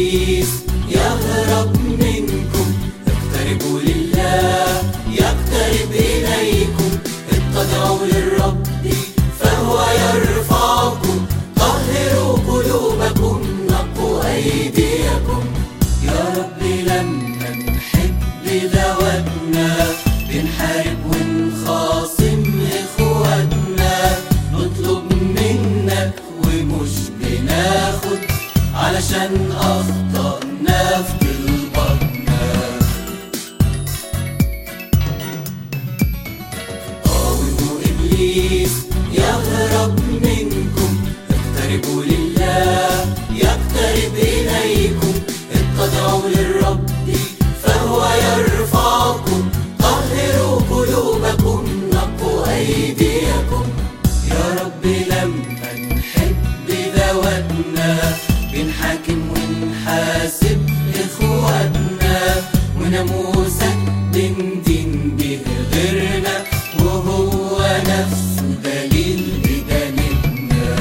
إبليس يهرب منكم، اقتربوا لله يقترب إليكم، اتضعوا للرب فهو يرفعكم، طهروا قلوبكم نقوا أيديكم. يا رب لما نحب ذواتنا بنحارب ونخاصم إخواتنا، نطلب منك ومش بناخد علشان أخطأنا في طلباتنا. قاوموا إبليس يهرب منكم، اقتربوا لله يقترب إليكم، اتضعوا للرب فهو يرفعكم، طهروا قلوبكم نقوا أيديكم. يا رب لما نحب ذواتنا بنحاكم ونحاسب إخواتنا، وناموسك بندين به غيرنا وهو نفسه دليل بدليلنا.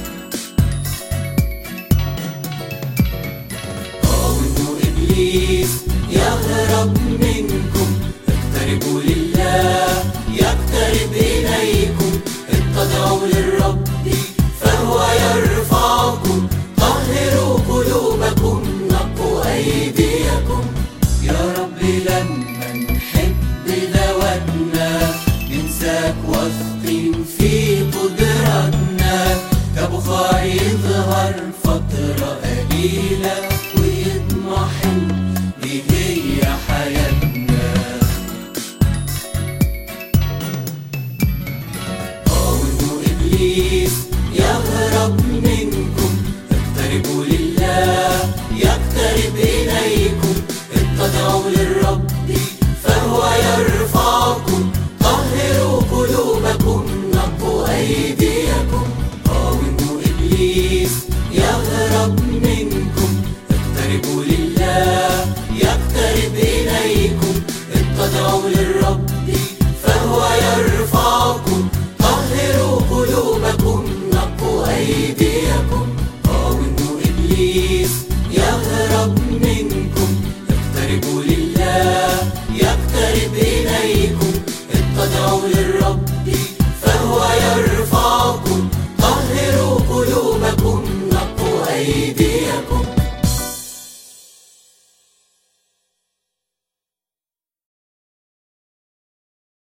قاوموا إبليس يهرب منكم، اقتربوا لله يقترب إليكم، اتضعوا للرب فهو يرفعكم، طهروا قلوبكم نقوا أيديكم. يا رب لما نحب ذواتنا ننساك واثقين في قدراتنا، كبخار يظهر فترة قليلة ويضمحل دي هي حياتنا. قاوموا إبليس يهرب منكم،